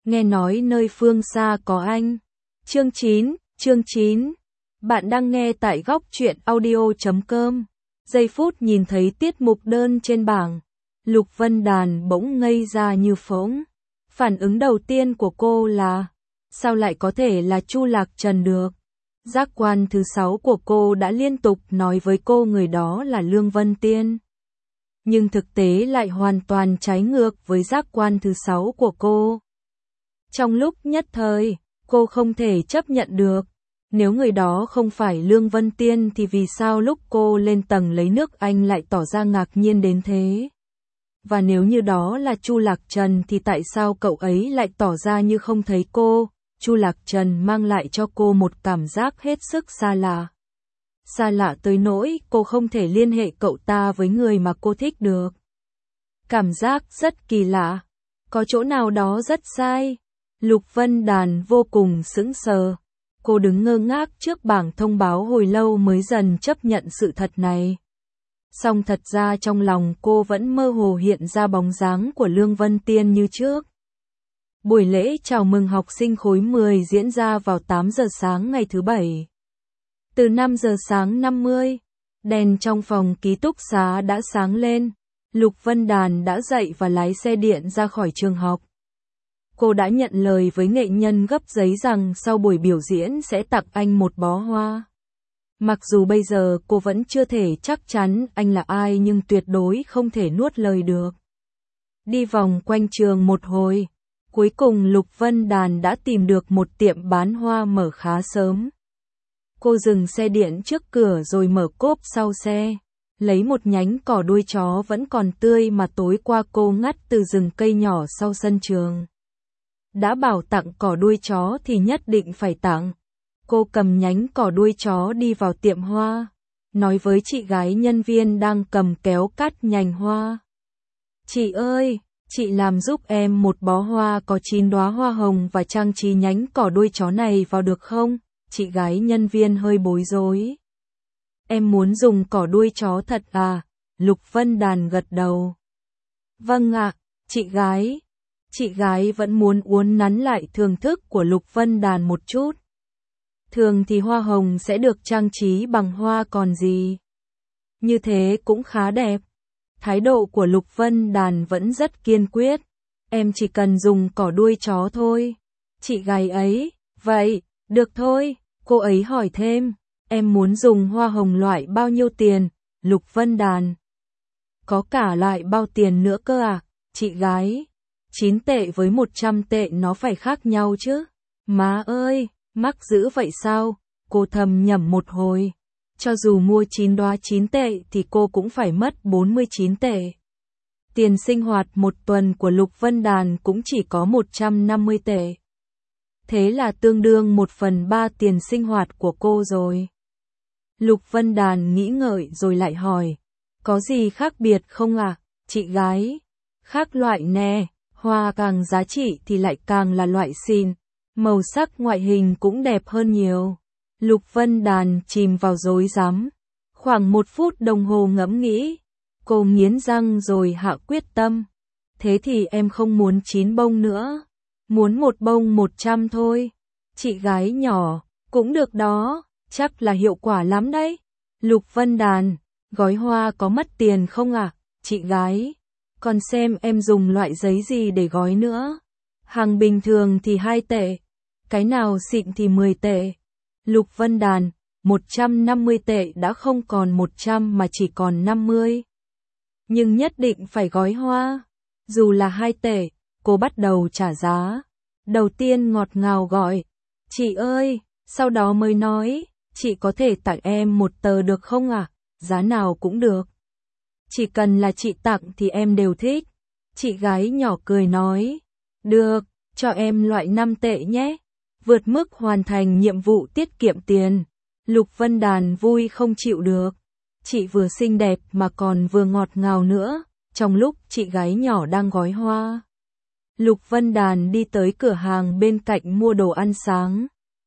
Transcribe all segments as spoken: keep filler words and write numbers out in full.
nghe nói nơi phương xa có anh. Chương chín, chương chín. Bạn đang nghe tại góc truyện audio chấm com. Giây phút nhìn thấy tiết mục đơn trên bảng, Lục Vân Đàn bỗng ngây ra như phỗng. Phản ứng đầu tiên của cô là, sao lại có thể là Chu Lạc Trần được? Giác quan thứ sáu của cô đã liên tục nói với cô người đó là Lương Vân Tiên. Nhưng thực tế lại hoàn toàn trái ngược với giác quan thứ sáu của cô. Trong lúc nhất thời, cô không thể chấp nhận được. Nếu người đó không phải Lương Vân Tiên thì vì sao lúc cô lên tầng lấy nước anh lại tỏ ra ngạc nhiên đến thế? Và nếu như đó là Chu Lạc Trần thì tại sao cậu ấy lại tỏ ra như không thấy cô? Chu Lạc Trần mang lại cho cô một cảm giác hết sức xa lạ. Xa lạ tới nỗi cô không thể liên hệ cậu ta với người mà cô thích được. Cảm giác rất kỳ lạ. Có chỗ nào đó rất sai. Lục Vân Đàn vô cùng sững sờ. Cô đứng ngơ ngác trước bảng thông báo hồi lâu mới dần chấp nhận sự thật này. Song thật ra trong lòng cô vẫn mơ hồ hiện ra bóng dáng của Lương Vân Tiên như trước. Buổi lễ chào mừng học sinh khối mười diễn ra vào tám giờ sáng ngày thứ Bảy. Từ năm giờ sáng năm mươi, đèn trong phòng ký túc xá đã sáng lên. Lục Vân Đàn đã dậy và lái xe điện ra khỏi trường học. Cô đã nhận lời với nghệ nhân gấp giấy rằng sau buổi biểu diễn sẽ tặng anh một bó hoa. Mặc dù bây giờ cô vẫn chưa thể chắc chắn anh là ai nhưng tuyệt đối không thể nuốt lời được. Đi vòng quanh trường một hồi, cuối cùng Lục Vân Đàn đã tìm được một tiệm bán hoa mở khá sớm. Cô dừng xe điện trước cửa rồi mở cốp sau xe, lấy một nhánh cỏ đuôi chó vẫn còn tươi mà tối qua cô ngắt từ rừng cây nhỏ sau sân trường. Đã bảo tặng cỏ đuôi chó thì nhất định phải tặng. Cô cầm nhánh cỏ đuôi chó đi vào tiệm hoa, nói với chị gái nhân viên đang cầm kéo cắt nhành hoa. Chị ơi, chị làm giúp em một bó hoa có chín đóa hoa hồng và trang trí nhánh cỏ đuôi chó này vào được không? Chị gái nhân viên hơi bối rối. Em muốn dùng cỏ đuôi chó thật à? Lục Vân Đàn gật đầu. Vâng ạ, chị gái. Chị gái vẫn muốn uốn nắn lại thưởng thức của Lục Vân Đàn một chút. Thường thì hoa hồng sẽ được trang trí bằng hoa còn gì. Như thế cũng khá đẹp. Thái độ của Lục Vân Đàn vẫn rất kiên quyết. Em chỉ cần dùng cỏ đuôi chó thôi. Chị gái ấy, vậy, được thôi. Cô ấy hỏi thêm, em muốn dùng hoa hồng loại bao nhiêu tiền? Lục Vân Đàn. Có cả loại bao tiền nữa cơ à? Chị gái. chín tệ với một trăm tệ nó phải khác nhau chứ. Má ơi, mắc dữ vậy sao? Cô thầm nhẩm một hồi. Cho dù mua chín đóa chín tệ thì cô cũng phải mất bốn mươi chín tệ. Tiền sinh hoạt một tuần của Lục Vân Đàn cũng chỉ có một trăm năm mươi tệ. Thế là tương đương một phần ba tiền sinh hoạt của cô rồi. Lục Vân Đàn nghĩ ngợi rồi lại hỏi. Có gì khác biệt không à, chị gái? Khác loại nè, hoa càng giá trị thì lại càng là loại xịn. Màu sắc ngoại hình cũng đẹp hơn nhiều. Lục Vân Đàn chìm vào rối rắm. Khoảng một phút đồng hồ ngẫm nghĩ. Cô nghiến răng rồi hạ quyết tâm. Thế thì em không muốn chín bông nữa. Muốn một bông một trăm thôi. Chị gái nhỏ, cũng được đó, chắc là hiệu quả lắm đấy. Lục Vân Đàn, gói hoa có mất tiền không à, chị gái? Còn xem em dùng loại giấy gì để gói nữa. Hàng bình thường thì hai tệ, cái nào xịn thì mười tệ. Lục Vân Đàn, một trăm năm mươi tệ đã không còn một trăm mà chỉ còn năm mươi. Nhưng nhất định phải gói hoa. Dù là hai tệ, cô bắt đầu trả giá. Đầu tiên ngọt ngào gọi, chị ơi, sau đó mới nói, chị có thể tặng em một tờ được không à? Giá nào cũng được. Chỉ cần là chị tặng thì em đều thích. Chị gái nhỏ cười nói, được, cho em loại năm tệ nhé. Vượt mức hoàn thành nhiệm vụ tiết kiệm tiền. Lục Vân Đàn vui không chịu được. Chị vừa xinh đẹp mà còn vừa ngọt ngào nữa. Trong lúc chị gái nhỏ đang gói hoa, Lục Vân Đàn đi tới cửa hàng bên cạnh mua đồ ăn sáng.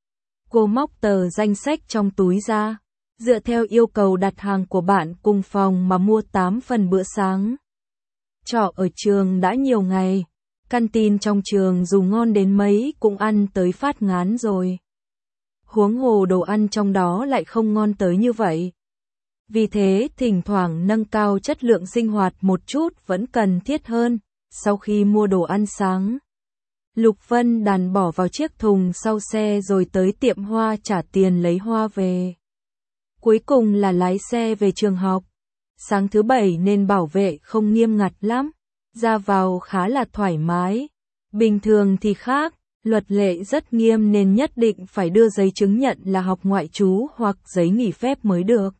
Cô móc tờ danh sách trong túi ra, dựa theo yêu cầu đặt hàng của bạn cùng phòng mà mua tám phần bữa sáng. Trọ ở trường đã nhiều ngày, Canteen trong trường dù ngon đến mấy cũng ăn tới phát ngán rồi. Huống hồ đồ ăn trong đó lại không ngon tới như vậy. Vì thế, thỉnh thoảng nâng cao chất lượng sinh hoạt một chút vẫn cần thiết hơn. Sau khi mua đồ ăn sáng, Lục Vân Đàn bỏ vào chiếc thùng sau xe rồi tới tiệm hoa trả tiền lấy hoa về. Cuối cùng là lái xe về trường học. Sáng thứ bảy nên bảo vệ không nghiêm ngặt lắm, ra vào khá là thoải mái. Bình thường thì khác, luật lệ rất nghiêm nên nhất định phải đưa giấy chứng nhận là học ngoại trú hoặc giấy nghỉ phép mới được.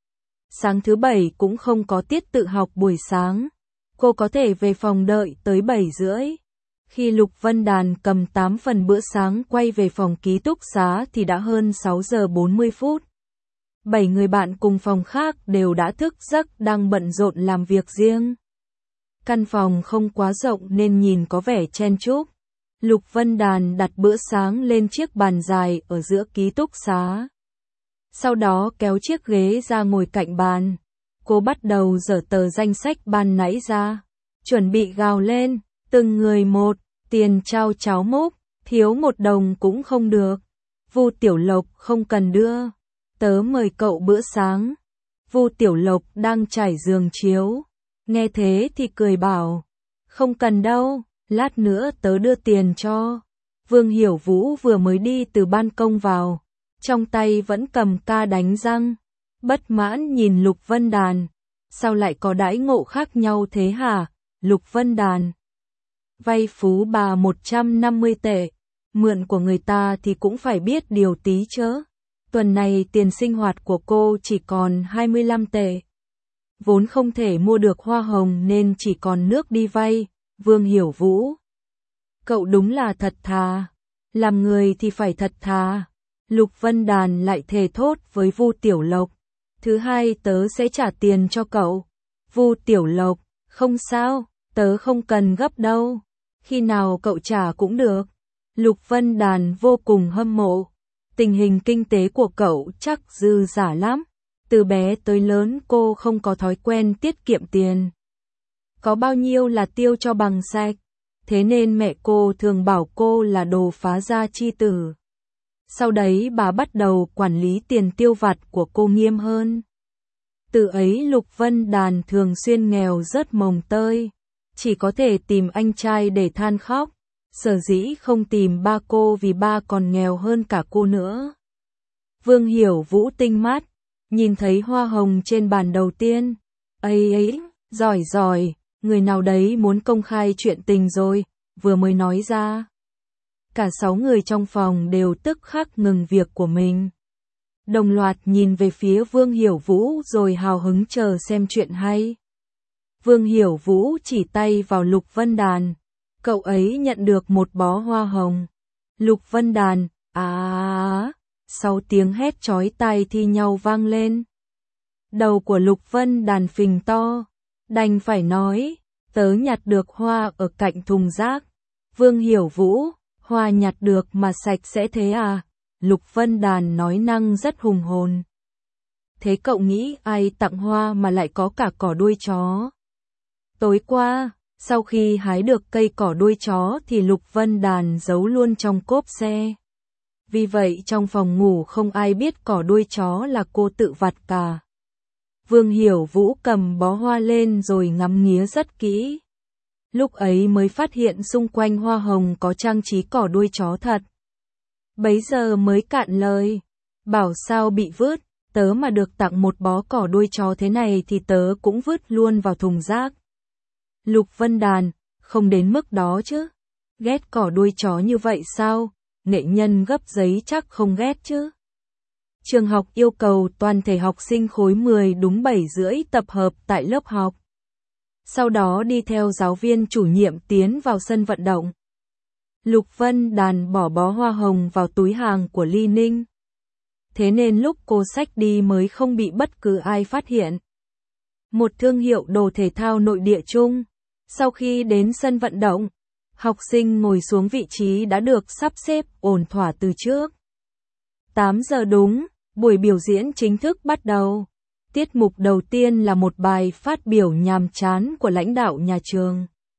Sáng thứ bảy cũng không có tiết tự học buổi sáng. Cô có thể về phòng đợi tới bảy rưỡi. Khi Lục Vân Đàn cầm tám phần bữa sáng quay về phòng ký túc xá thì đã hơn sáu giờ bốn mươi phút. Bảy người bạn cùng phòng khác đều đã thức giấc đang bận rộn làm việc riêng. Căn phòng không quá rộng nên nhìn có vẻ chen chúc. Lục Vân Đàn đặt bữa sáng lên chiếc bàn dài ở giữa ký túc xá. Sau đó kéo chiếc ghế ra ngồi cạnh bàn. Cô bắt đầu dở tờ danh sách ban nãy ra. Chuẩn bị gào lên, từng người một, tiền trao cháo múc, thiếu một đồng cũng không được. Vu Tiểu Lộc không cần đưa. Tớ mời cậu bữa sáng. Vu Tiểu Lộc đang trải giường chiếu. Nghe thế thì cười bảo. Không cần đâu, lát nữa tớ đưa tiền cho. Vương Hiểu Vũ vừa mới đi từ ban công vào. Trong tay vẫn cầm ca đánh răng. Bất mãn nhìn Lục Vân Đàn. Sao lại có đãi ngộ khác nhau thế hả? Lục Vân Đàn. Vay phú bà một trăm năm mươi tệ. Mượn của người ta thì cũng phải biết điều tí chứ. Tuần này tiền sinh hoạt của cô chỉ còn hai mươi lăm tệ. Vốn không thể mua được hoa hồng nên chỉ còn nước đi vay. Vương Hiểu Vũ. Cậu đúng là thật thà. Làm người thì phải thật thà. Lục Vân Đàn lại thề thốt với Vu Tiểu Lộc. Thứ hai tớ sẽ trả tiền cho cậu. Vu Tiểu Lộc. Không sao, tớ không cần gấp đâu. Khi nào cậu trả cũng được. Lục Vân Đàn vô cùng hâm mộ. Tình hình kinh tế của cậu chắc dư giả lắm. Từ bé tới lớn cô không có thói quen tiết kiệm tiền. Có bao nhiêu là tiêu cho bằng sạch. Thế nên mẹ cô thường bảo cô là đồ phá gia chi tử. Sau đấy bà bắt đầu quản lý tiền tiêu vặt của cô nghiêm hơn. Từ ấy Lục Vân Đàn thường xuyên nghèo rớt mồng tơi. Chỉ có thể tìm anh trai để than khóc. Sở dĩ không tìm ba cô vì ba còn nghèo hơn cả cô nữa. Vương Hiểu Vũ tinh mắt. Nhìn thấy hoa hồng trên bàn đầu tiên. Ây ấy, giỏi giỏi, người nào đấy muốn công khai chuyện tình rồi, vừa mới nói ra. Cả sáu người trong phòng đều tức khắc ngừng việc của mình. Đồng loạt nhìn về phía Vương Hiểu Vũ rồi hào hứng chờ xem chuyện hay. Vương Hiểu Vũ chỉ tay vào Lục Vân Đàn. Cậu ấy nhận được một bó hoa hồng. Lục Vân Đàn, à, sau tiếng hét chói tai thi nhau vang lên. Đầu của Lục Vân Đàn phình to. Đành phải nói, tớ nhặt được hoa ở cạnh thùng rác. Vương Hiểu Vũ, hoa nhặt được mà sạch sẽ thế à? Lục Vân Đàn nói năng rất hùng hồn. Thế cậu nghĩ ai tặng hoa mà lại có cả cỏ đuôi chó? Tối qua, sau khi hái được cây cỏ đuôi chó thì Lục Vân Đàn giấu luôn trong cốp xe. Vì vậy trong phòng ngủ không ai biết cỏ đuôi chó là cô tự vặt cả. Vương Hiểu Vũ cầm bó hoa lên rồi ngắm nghía rất kỹ. Lúc ấy mới phát hiện xung quanh hoa hồng có trang trí cỏ đuôi chó thật. Bấy giờ mới cạn lời. Bảo sao bị vứt, tớ mà được tặng một bó cỏ đuôi chó thế này thì tớ cũng vứt luôn vào thùng rác. Lục Vân Đàn, không đến mức đó chứ. Ghét cỏ đuôi chó như vậy sao? Nghệ nhân gấp giấy chắc không ghét chứ. Trường học yêu cầu toàn thể học sinh khối mười đúng bảy rưỡi tập hợp tại lớp học. Sau đó đi theo giáo viên chủ nhiệm tiến vào sân vận động. Lục Vân Đàn bỏ bó hoa hồng vào túi hàng của Ly Ninh. Thế nên lúc cô xách đi mới không bị bất cứ ai phát hiện. Một thương hiệu đồ thể thao nội địa chung. Sau khi đến sân vận động, học sinh ngồi xuống vị trí đã được sắp xếp ổn thỏa từ trước. tám giờ đúng, buổi biểu diễn chính thức bắt đầu. Tiết mục đầu tiên là một bài phát biểu nhàm chán của lãnh đạo nhà trường.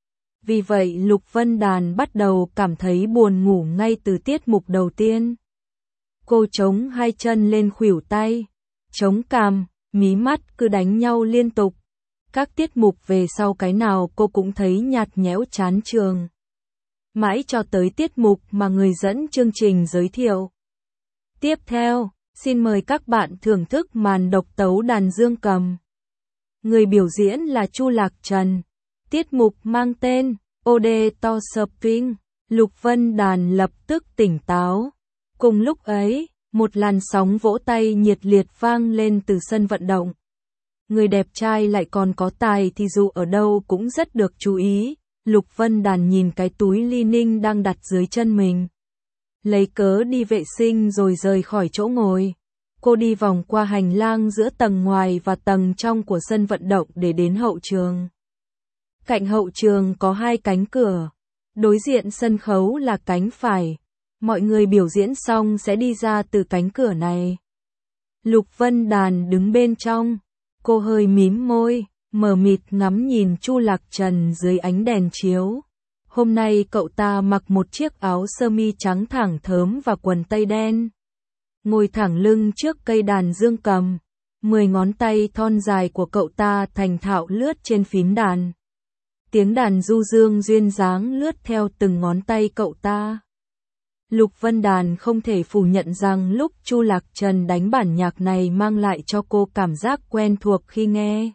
Vì vậy Lục Vân Đàn bắt đầu cảm thấy buồn ngủ ngay từ tiết mục đầu tiên. Cô chống hai chân lên khuỷu tay, chống cằm, mí mắt cứ đánh nhau liên tục. Các tiết mục về sau cái nào cô cũng thấy nhạt nhẽo chán chường. Mãi cho tới tiết mục mà người dẫn chương trình giới thiệu. Tiếp theo, xin mời các bạn thưởng thức màn độc tấu đàn dương cầm. Người biểu diễn là Chu Lạc Trần. Tiết mục mang tên Ode to Spring. Lục Vân Đàn lập tức tỉnh táo. Cùng lúc ấy, một làn sóng vỗ tay nhiệt liệt vang lên từ sân vận động. Người đẹp trai lại còn có tài thì dù ở đâu cũng rất được chú ý. Lục Vân Đàn nhìn cái túi li ninh đang đặt dưới chân mình. Lấy cớ đi vệ sinh rồi rời khỏi chỗ ngồi. Cô đi vòng qua hành lang giữa tầng ngoài và tầng trong của sân vận động để đến hậu trường. Cạnh hậu trường có hai cánh cửa. Đối diện sân khấu là cánh phải. Mọi người biểu diễn xong sẽ đi ra từ cánh cửa này. Lục Vân Đàn đứng bên trong. Cô hơi mím môi, mờ mịt ngắm nhìn Chu Lạc Trần dưới ánh đèn chiếu. Hôm nay cậu ta mặc một chiếc áo sơ mi trắng thẳng thớm và quần tây đen. Ngồi thẳng lưng trước cây đàn dương cầm. Mười ngón tay thon dài của cậu ta thành thạo lướt trên phím đàn. Tiếng đàn du dương duyên dáng lướt theo từng ngón tay cậu ta. Lục Vân Đàn không thể phủ nhận rằng lúc Chu Lạc Trần đánh bản nhạc này mang lại cho cô cảm giác quen thuộc khi nghe.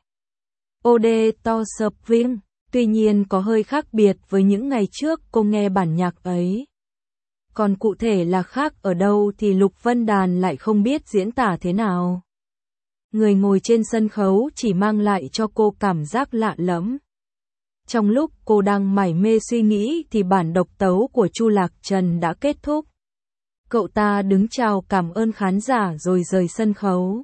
Ode to Spring, tuy nhiên có hơi khác biệt với những ngày trước cô nghe bản nhạc ấy. Còn cụ thể là khác ở đâu thì Lục Vân Đàn lại không biết diễn tả thế nào. Người ngồi trên sân khấu chỉ mang lại cho cô cảm giác lạ lẫm. Trong lúc cô đang mải mê suy nghĩ thì bản độc tấu của Chu Lạc Trần đã kết thúc. Cậu ta đứng chào cảm ơn khán giả rồi rời sân khấu.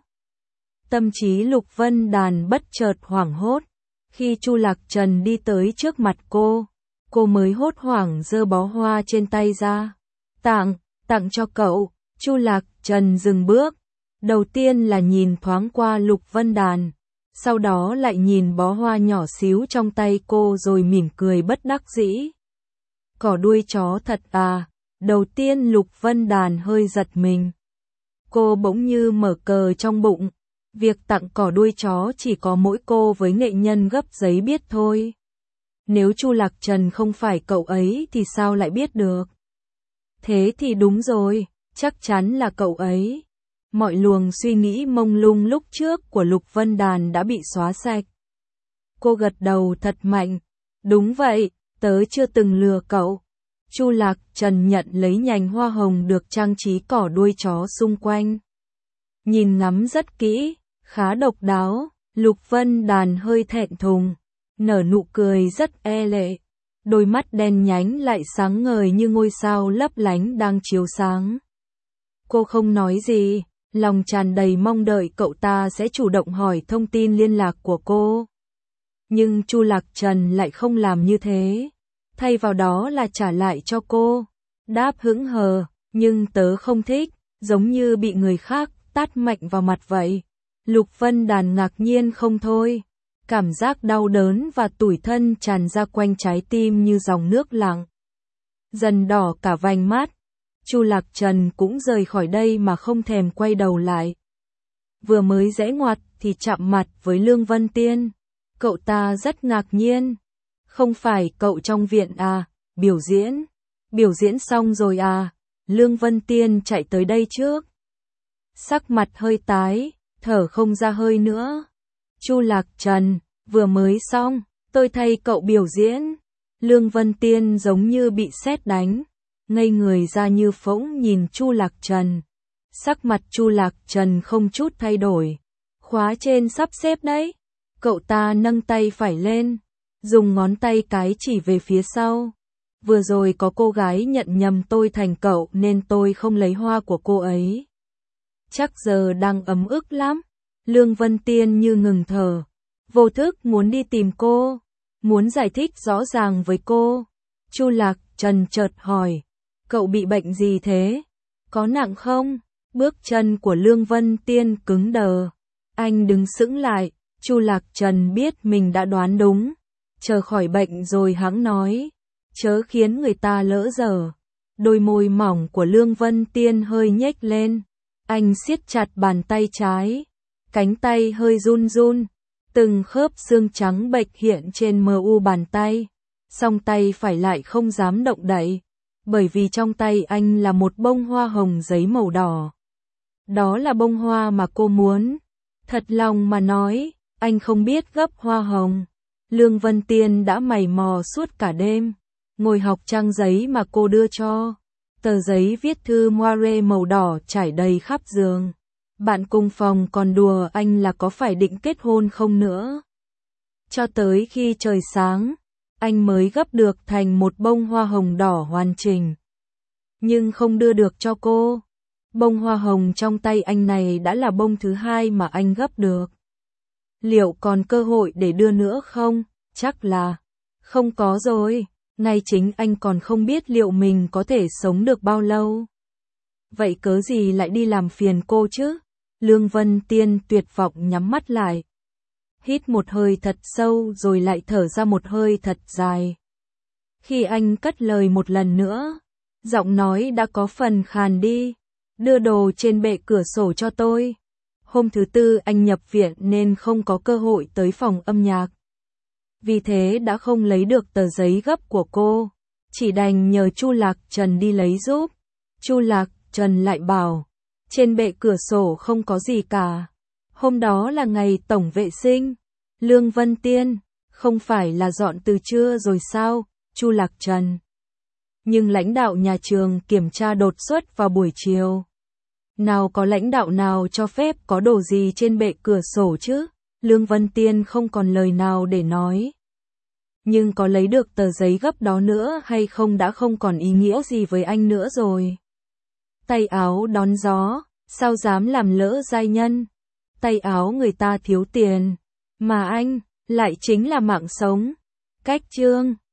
Tâm trí Lục Vân Đàn bất chợt hoảng hốt. Khi Chu Lạc Trần đi tới trước mặt cô, cô mới hốt hoảng giơ bó hoa trên tay ra. Tặng, tặng cho cậu. Chu Lạc Trần dừng bước. Đầu tiên là nhìn thoáng qua Lục Vân Đàn. Sau đó lại nhìn bó hoa nhỏ xíu trong tay cô rồi mỉm cười bất đắc dĩ. Cỏ đuôi chó thật à? Đầu tiên Lục Vân Đàn hơi giật mình. Cô bỗng như mở cờ trong bụng. Việc tặng cỏ đuôi chó chỉ có mỗi cô với nghệ nhân gấp giấy biết thôi. Nếu Chu Lạc Trần không phải cậu ấy thì sao lại biết được? Thế thì đúng rồi, chắc chắn là cậu ấy. Mọi luồng suy nghĩ mông lung lúc trước của Lục Vân Đàn đã bị xóa sạch. Cô gật đầu thật mạnh. Đúng vậy, tớ chưa từng lừa cậu. Chu Lạc Trần nhận lấy nhành hoa hồng được trang trí cỏ đuôi chó xung quanh. Nhìn ngắm rất kỹ, khá độc đáo. Lục Vân Đàn hơi thẹn thùng, nở nụ cười rất e lệ. Đôi mắt đen nhánh lại sáng ngời như ngôi sao lấp lánh đang chiếu sáng. Cô không nói gì. Lòng tràn đầy mong đợi cậu ta sẽ chủ động hỏi thông tin liên lạc của cô. Nhưng Chu Lạc Trần lại không làm như thế. Thay vào đó là trả lại cho cô. Đáp hững hờ, nhưng tớ không thích, giống như bị người khác tát mạnh vào mặt vậy. Lục Vân Đàn ngạc nhiên không thôi. Cảm giác đau đớn và tủi thân tràn ra quanh trái tim như dòng nước lặng. Dần đỏ cả vành mắt. Chu Lạc Trần cũng rời khỏi đây mà không thèm quay đầu lại. Vừa mới rẽ ngoặt thì chạm mặt với Lương Vân Tiên. Cậu ta rất ngạc nhiên. Không phải cậu trong viện à, biểu diễn. Biểu diễn xong rồi à, Lương Vân Tiên chạy tới đây trước. Sắc mặt hơi tái, thở không ra hơi nữa. Chu Lạc Trần, vừa mới xong, tôi thay cậu biểu diễn. Lương Vân Tiên giống như bị sét đánh. Ngây người ra như phỗng nhìn Chu Lạc Trần. Sắc mặt Chu Lạc Trần không chút thay đổi. Khóa trên sắp xếp đấy. Cậu ta nâng tay phải lên, dùng ngón tay cái chỉ về phía sau. Vừa rồi có cô gái nhận nhầm tôi thành cậu nên tôi không lấy hoa của cô ấy. Chắc giờ đang ấm ức lắm. Lương Vân Tiên như ngừng thở. Vô thức muốn đi tìm cô. Muốn giải thích rõ ràng với cô. Chu Lạc Trần chợt hỏi. Cậu bị bệnh gì thế? Có nặng không? Bước chân của Lương Vân Tiên cứng đờ. Anh đứng sững lại. Chu Lạc Trần biết mình đã đoán đúng. chờ khỏi bệnh rồi hẵng nói, chớ khiến người ta lỡ dở. Đôi môi mỏng của Lương Vân Tiên hơi nhếch lên, anh siết chặt bàn tay trái, cánh tay hơi run run, từng khớp xương trắng bệch hiện trên mờ u bàn tay, song tay phải lại không dám động đậy, bởi vì trong tay anh là một bông hoa hồng giấy màu đỏ. Đó là bông hoa mà cô muốn. Thật lòng mà nói, anh không biết gấp hoa hồng. Lương Vân Tiên đã mày mò suốt cả đêm, ngồi học trang giấy mà cô đưa cho. Tờ giấy viết thư moire màu đỏ trải đầy khắp giường. Bạn cùng phòng còn đùa anh là có phải định kết hôn không nữa. Cho tới khi trời sáng, anh mới gấp được thành một bông hoa hồng đỏ hoàn chỉnh. Nhưng không đưa được cho cô. Bông hoa hồng trong tay anh này đã là bông thứ hai mà anh gấp được. Liệu còn cơ hội để đưa nữa không? Chắc là không có rồi. Nay chính anh còn không biết liệu mình có thể sống được bao lâu. Vậy cớ gì lại đi làm phiền cô chứ? Lương Vân Tiên tuyệt vọng nhắm mắt lại. Hít một hơi thật sâu rồi lại thở ra một hơi thật dài. Khi anh cất lời một lần nữa, giọng nói đã có phần khàn đi. Đưa đồ trên bệ cửa sổ cho tôi. Hôm thứ tư anh nhập viện nên không có cơ hội tới phòng âm nhạc. Vì thế đã không lấy được tờ giấy gấp của cô, chỉ đành nhờ Chu Lạc Trần đi lấy giúp. Chu Lạc Trần lại bảo, trên bệ cửa sổ không có gì cả. Hôm đó là ngày tổng vệ sinh. Lương Vân Tiên, không phải là dọn từ trưa rồi sao? Chu Lạc Trần. Nhưng lãnh đạo nhà trường kiểm tra đột xuất vào buổi chiều. Nào có lãnh đạo nào cho phép có đồ gì trên bệ cửa sổ chứ? Lương Vân Tiên không còn lời nào để nói. Nhưng có lấy được tờ giấy gấp đó nữa hay không đã không còn ý nghĩa gì với anh nữa rồi. Tay áo đón gió, sao dám làm lỡ giai nhân? Tay áo người ta thiếu tiền, mà anh lại chính là mạng sống. Cách chương